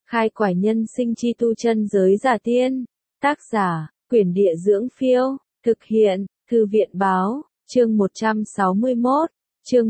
Khai quải nhân sinh chi tu chân giới giả tiên. Tác giả, Quyển Địa Dưỡng Phiêu. Thực hiện, Thư viện Báo. Chương 161. Chương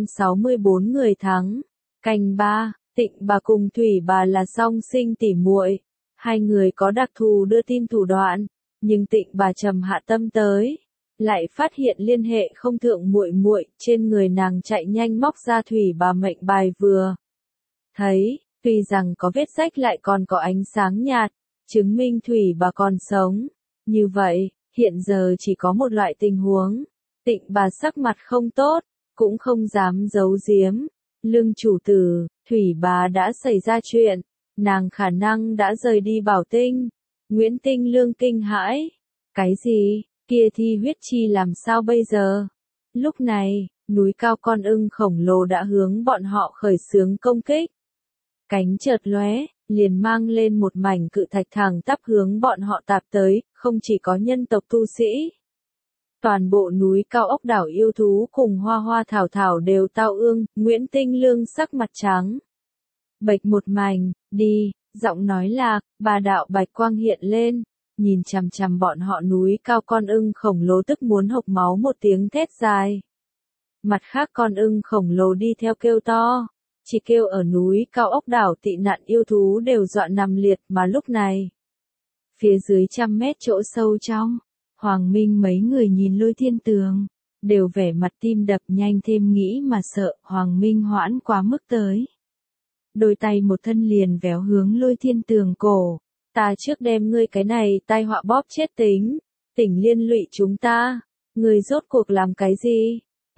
164 người thắng. Canh 3. Tịnh bà cùng Thủy bà là song sinh tỉ muội. Hai người có đặc thù đưa tin thủ đoạn, nhưng Tịnh bà trầm hạ tâm tới, lại phát hiện liên hệ không thượng muội muội, trên người nàng chạy nhanh móc ra Thủy bà mệnh bài vừa thấy, tuy rằng có vết rách lại còn có ánh sáng nhạt, chứng minh Thủy bà còn sống. Như vậy, hiện giờ chỉ có một loại tình huống, Tịnh bà sắc mặt không tốt, cũng không dám giấu giếm. Lương chủ tử, Thủy bà đã xảy ra chuyện, nàng khả năng đã rời đi Bảo Tinh. Nguyễn Tinh Lương kinh hãi. Cái gì, kia thi huyết chi làm sao bây giờ? Lúc này, núi cao con ưng khổng lồ đã hướng bọn họ khởi xướng công kích. Cánh chợt lóe, liền mang lên một mảnh cự thạch thẳng tắp hướng bọn họ tạp tới, không chỉ có nhân tộc tu sĩ. Toàn bộ núi cao ốc đảo yêu thú cùng hoa hoa thảo thảo đều tao ương, Nguyễn Tinh Lương sắc mặt trắng. Bạch một mảnh, đi, giọng nói lạc, bà đạo bạch quang hiện lên, nhìn chằm chằm bọn họ núi cao con ưng khổng lồ tức muốn hộc máu một tiếng thét dài. Mặt khác con ưng khổng lồ đi theo kêu to, chỉ kêu ở núi cao ốc đảo tị nạn yêu thú đều dọa nằm liệt mà lúc này. Phía dưới 100 mét chỗ sâu trong, Hoàng Minh mấy người nhìn Lôi Thiên Tường, đều vẻ mặt tim đập nhanh thêm nghĩ mà sợ Hoàng Minh hoãn quá mức tới. Đôi tay một thân liền véo hướng Lôi Thiên Tường cổ, ta trước đem ngươi cái này tai họa bóp chết tính, tỉnh liên lụy chúng ta, ngươi rốt cuộc làm cái gì?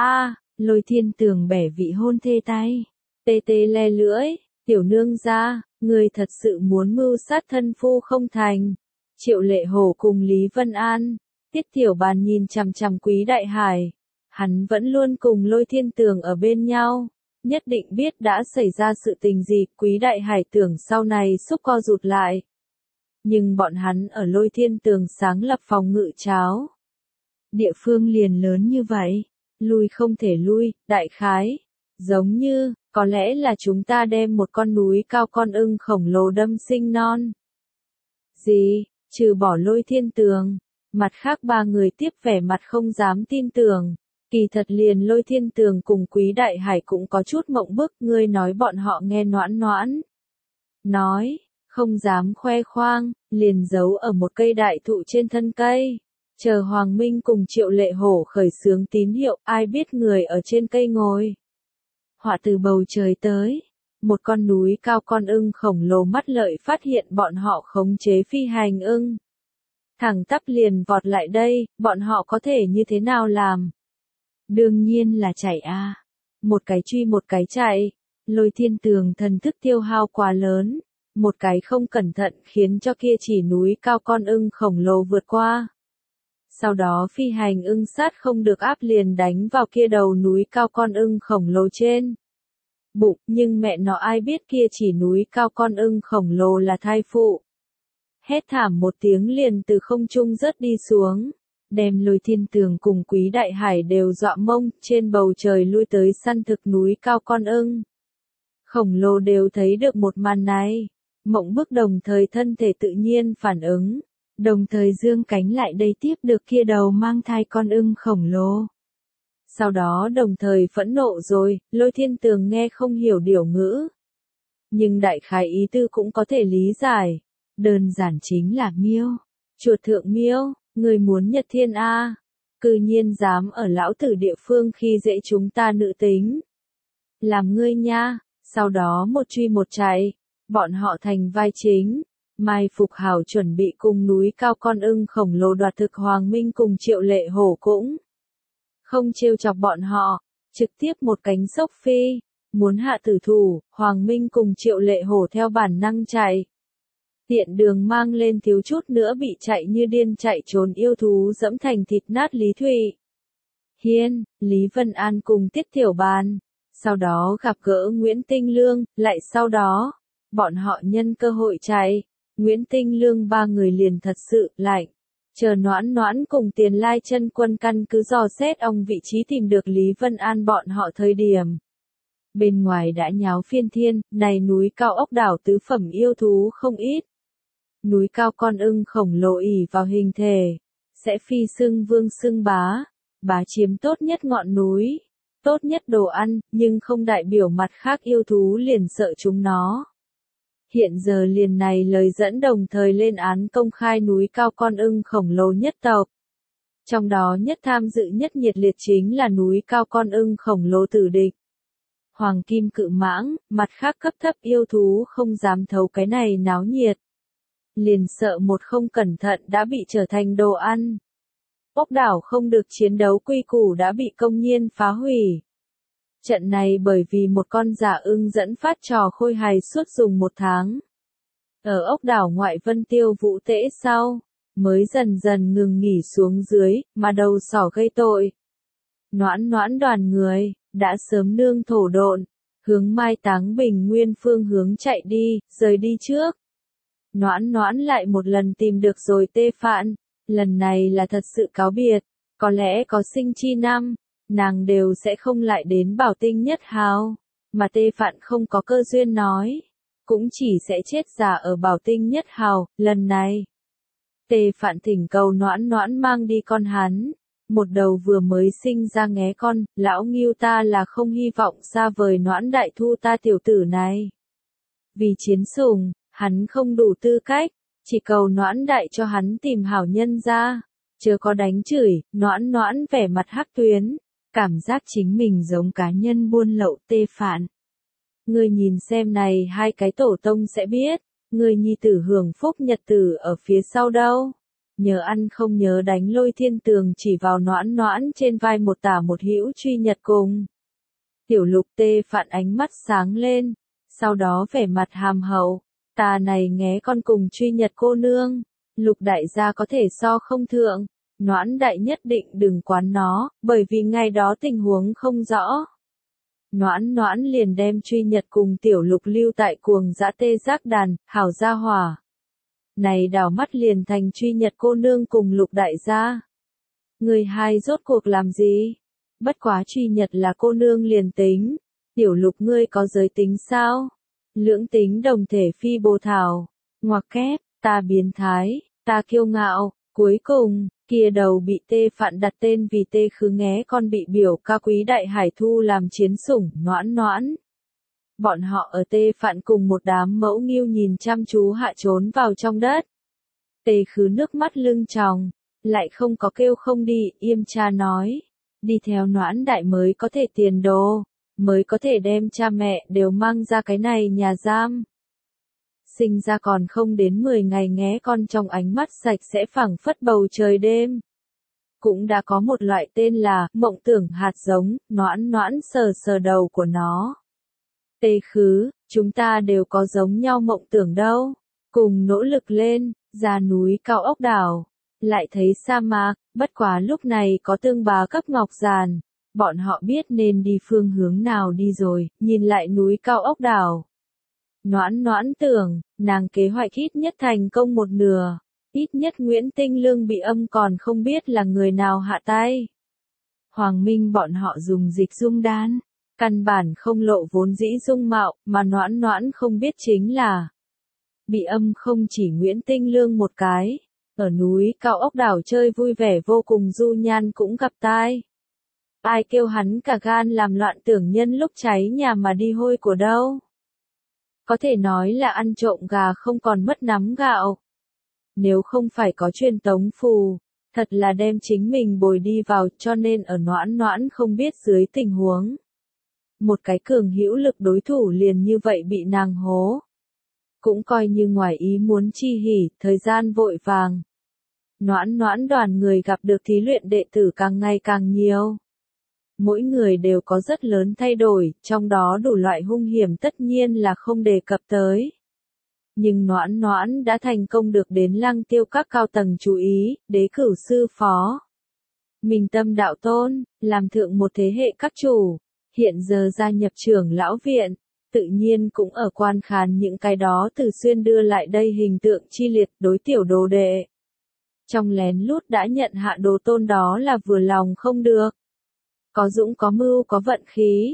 Lôi Thiên Tường bẻ vị hôn thê tay, tê tê le lưỡi, tiểu nương gia, ngươi thật sự muốn mưu sát thân phu không thành. Triệu Lệ Hổ cùng Lý Vân An, Tiết Tiểu Bàn nhìn chằm chằm Quý Đại Hải, hắn vẫn luôn cùng Lôi Thiên Tường ở bên nhau, nhất định biết đã xảy ra sự tình gì. Quý Đại Hải tưởng sau này xúc co rụt lại, nhưng bọn hắn ở Lôi Thiên Tường sáng lập phòng ngự cháo. Địa phương liền lớn như vậy, lui không thể lui, đại khái, giống như, có lẽ là chúng ta đem một con núi cao con ưng khổng lồ đâm sinh non. Gì, trừ bỏ Lôi Thiên Tường, mặt khác ba người tiếp vẻ mặt không dám tin tưởng. Kỳ thật liền Lôi Thiên Tường cùng Quý Đại Hải cũng có chút mộng bức, ngươi nói bọn họ nghe noãn noãn. Nói, không dám khoe khoang, liền giấu ở một cây đại thụ trên thân cây. Chờ Hoàng Minh cùng Triệu Lệ Hổ khởi xướng tín hiệu, ai biết người ở trên cây ngồi. Họa từ bầu trời tới, một con núi cao con ưng khổng lồ mắt lợi phát hiện bọn họ khống chế phi hành ưng. Thẳng tắp liền vọt lại đây, bọn họ có thể như thế nào làm? Đương nhiên là chạy a. Một cái truy một cái chạy, Lôi Thiên Tường thần thức tiêu hao quá lớn, một cái không cẩn thận khiến cho kia chỉ núi cao con ưng khổng lồ vượt qua. Sau đó phi hành ưng sát không được áp liền đánh vào kia đầu núi cao con ưng khổng lồ trên bụng, nhưng mẹ nó ai biết kia chỉ núi cao con ưng khổng lồ là thai phụ. Hét thảm một tiếng liền từ không trung rớt đi xuống, đem Lôi Thiên Tường cùng Quý Đại Hải đều dọa mông, trên bầu trời lui tới săn thực núi cao con ưng khổng lồ đều thấy được một màn này, mộng bức đồng thời thân thể tự nhiên phản ứng, đồng thời dương cánh lại đây tiếp được kia đầu mang thai con ưng khổng lồ. Sau đó đồng thời phẫn nộ rồi, Lôi Thiên Tường nghe không hiểu điều ngữ, nhưng đại khái ý tư cũng có thể lý giải, đơn giản chính là miêu, chuột thượng miêu, người muốn nhật thiên a, cư nhiên dám ở lão tử địa phương khi dễ chúng ta nữ tính. Làm ngươi nha, sau đó một truy một chạy, bọn họ thành vai chính, mai phục hảo chuẩn bị cùng núi cao con ưng khổng lồ đoạt thực. Hoàng Minh cùng Triệu Lệ Hổ cũng không trêu chọc bọn họ, trực tiếp một cánh sốc phi, muốn hạ tử thủ. Hoàng Minh cùng Triệu Lệ Hổ theo bản năng chạy. Tiện đường mang lên thiếu chút nữa bị chạy như điên chạy trốn yêu thú dẫm thành thịt nát Lý Thụy Hiên, Lý Vân An cùng Tiết Tiểu Bàn. Sau đó gặp gỡ Nguyễn Tinh Lương, lại sau đó, bọn họ nhân cơ hội chạy. Nguyễn Tinh Lương ba người liền thật sự lạnh. Chờ noãn noãn cùng Tiền Lai Chân Quân căn cứ dò xét ông vị trí tìm được Lý Vân An bọn họ thời điểm. Bên ngoài đã nháo phiên thiên, này núi cao ốc đảo tứ phẩm yêu thú không ít. Núi cao con ưng khổng lồ ỉ vào hình thể, sẽ phi xưng vương xưng bá, bá chiếm tốt nhất ngọn núi, tốt nhất đồ ăn, nhưng không đại biểu mặt khác yêu thú liền sợ chúng nó. Hiện giờ liền này lời dẫn đồng thời lên án công khai núi cao con ưng khổng lồ nhất tộc. Trong đó nhất tham dự nhất nhiệt liệt chính là núi cao con ưng khổng lồ tử địch. Hoàng kim cự mãng, mặt khác cấp thấp yêu thú không dám thấu cái này náo nhiệt. Liền sợ một không cẩn thận đã bị trở thành đồ ăn. Ốc đảo không được chiến đấu quy củ đã bị công nhiên phá hủy. Trận này bởi vì một con giả ưng dẫn phát trò khôi hài suốt dùng 1 tháng. Ở ốc đảo ngoại Vân Tiêu Vũ Tễ sau, mới dần dần ngừng nghỉ xuống dưới, mà đầu sỏ gây tội. Noãn noãn đoàn người, đã sớm nương thổ độn, hướng Mai Táng Bình Nguyên phương hướng chạy đi, rời đi trước. Noãn noãn lại một lần tìm được rồi Tê Phạn, lần này là thật sự cáo biệt, có lẽ có sinh chi năm, nàng đều sẽ không lại đến Bảo Tinh Nhất Hào, mà Tê Phạn không có cơ duyên nói, cũng chỉ sẽ chết già ở Bảo Tinh Nhất Hào, lần này. Tê Phạn thỉnh cầu noãn noãn mang đi con hắn, một đầu vừa mới sinh ra nghé con, lão Ngưu ta là không hy vọng xa vời noãn đại thu ta tiểu tử này. Vì chiến sủng, hắn không đủ tư cách, chỉ cầu noãn đại cho hắn tìm hảo nhân ra, chớ có đánh chửi, noãn noãn vẻ mặt hắc tuyến, cảm giác chính mình giống cá nhân buôn lậu Tê Phạn. Ngươi nhìn xem này hai cái tổ tông sẽ biết, người nhi tử hưởng phúc nhật tử ở phía sau đâu. Nhớ ăn không nhớ đánh Lôi Thiên Tường chỉ vào noãn noãn trên vai một tả một hữu truy nhật cùng. Tiểu Lục Tê Phạn ánh mắt sáng lên, sau đó vẻ mặt hàm hậu, ta này nghé con cùng truy nhật cô nương, Lục đại gia có thể so không thượng, noãn đại nhất định đừng quán nó, bởi vì ngày đó tình huống không rõ. Noãn noãn liền đem truy nhật cùng Tiểu Lục lưu tại cuồng dã tê giác đàn, hảo gia hỏa. Này đảo mắt liền thành truy nhật cô nương cùng Lục đại gia. Người hai rốt cuộc làm gì? Bất quá truy nhật là cô nương liền tính, Tiểu Lục ngươi có giới tính sao? Lưỡng tính đồng thể phi bồ thảo, ngoặc kép, ta biến thái, ta kiêu ngạo, cuối cùng, kia đầu bị Tê Phạn đặt tên vì Tê Khứ nghé con bị biểu ca quý đại hải thu làm chiến sủng, noãn noãn. Bọn họ ở Tê Phạn cùng một đám mẫu nghiêu nhìn chăm chú hạ trốn vào trong đất. Tê Khứ nước mắt lưng tròng, lại không có kêu không đi, yêm cha nói. Đi theo noãn đại mới có thể tiền đồ, mới có thể đem cha mẹ đều mang ra cái này nhà giam. Sinh ra còn không đến 10 ngày nghé con trong ánh mắt sạch sẽ phẳng phất bầu trời đêm. Cũng đã có một loại tên là mộng tưởng hạt giống, noãn noãn sờ sờ đầu của nó. Tê Khứ, chúng ta đều có giống nhau mộng tưởng đâu. Cùng nỗ lực lên, ra núi cao ốc đảo. Lại thấy sa mạc, bất quá lúc này có tương bá cấp ngọc giàn. Bọn họ biết nên đi phương hướng nào đi rồi, nhìn lại núi cao ốc đảo. Noãn noãn tưởng, nàng kế hoạch ít nhất thành công một nửa. Ít nhất Nguyễn Tinh Lương bị âm còn không biết là người nào hạ tay. Hoàng Minh bọn họ dùng dịch dung đan. Căn bản không lộ vốn dĩ dung mạo, mà noãn noãn không biết chính là. Bị âm không chỉ Nguyễn Tinh Lương một cái. Ở núi cao ốc đảo chơi vui vẻ vô cùng Du Nhan cũng gặp tai. Ai kêu hắn cả gan làm loạn tưởng nhân lúc cháy nhà mà đi hôi của đâu. Có thể nói là ăn trộm gà không còn mất nắm gạo. Nếu không phải có truyền tống phù, thật là đem chính mình bồi đi vào cho nên ở noãn noãn không biết dưới tình huống. Một cái cường hữu lực đối thủ liền như vậy bị nàng hố. Cũng coi như ngoài ý muốn chi hỉ, thời gian vội vàng. Noãn noãn đoàn người gặp được thí luyện đệ tử càng ngày càng nhiều. Mỗi người đều có rất lớn thay đổi, trong đó đủ loại hung hiểm tất nhiên là không đề cập tới. Nhưng noãn noãn đã thành công được đến Lăng Tiêu các cao tầng chú ý, đế cửu sư phó. Minh Tâm đạo tôn, làm thượng một thế hệ các chủ, hiện giờ gia nhập trưởng lão viện, tự nhiên cũng ở quan khán những cái đó thường xuyên đưa lại đây hình tượng chi liệt đối tiểu đồ đệ. Trong lén lút đã nhận hạ đồ tôn đó là vừa lòng không được. Có dũng có mưu có vận khí,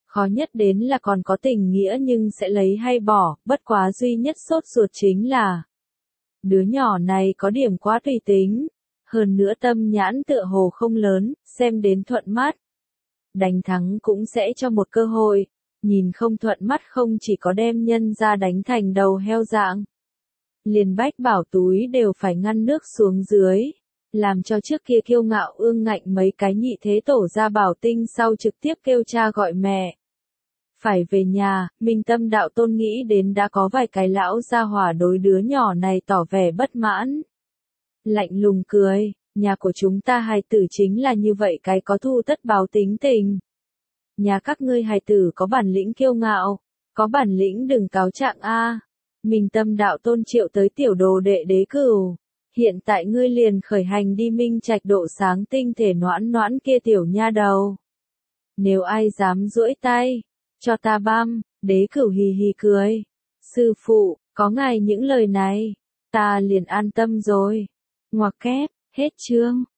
Khó nhất đến là còn có tình nghĩa nhưng sẽ lấy hay bỏ, bất quá duy nhất sốt ruột chính là đứa nhỏ này có điểm quá tùy tính, hơn nữa tâm nhãn tựa hồ không lớn, xem đến thuận mắt. Đánh thắng cũng sẽ cho một cơ hội, nhìn không thuận mắt không chỉ có đem nhân ra đánh thành đầu heo dạng. Liền Bách Bảo túi đều phải ngăn nước xuống dưới, làm cho trước kia kiêu ngạo ương ngạnh mấy cái nhị thế tổ ra Bảo Tinh sau trực tiếp kêu cha gọi mẹ. Phải về nhà, Minh Tâm đạo tôn nghĩ đến đã có vài cái lão gia hỏa đối đứa nhỏ này tỏ vẻ bất mãn. Lạnh lùng cười, nhà của chúng ta hài tử chính là như vậy cái có thu tất báo tính tình. Nhà các ngươi hài tử có bản lĩnh kiêu ngạo, có bản lĩnh đừng cáo trạng a. Minh Tâm đạo tôn triệu tới tiểu đồ đệ Đế Cửu. Hiện tại ngươi liền khởi hành đi Minh Trạch độ sáng tinh thể noãn noãn kia tiểu nha đầu. Nếu ai dám duỗi tay, cho ta băm, Đế Cửu hì hì cười. Sư phụ, có ngài những lời này, ta liền an tâm rồi. Ngoặc kép, hết chương.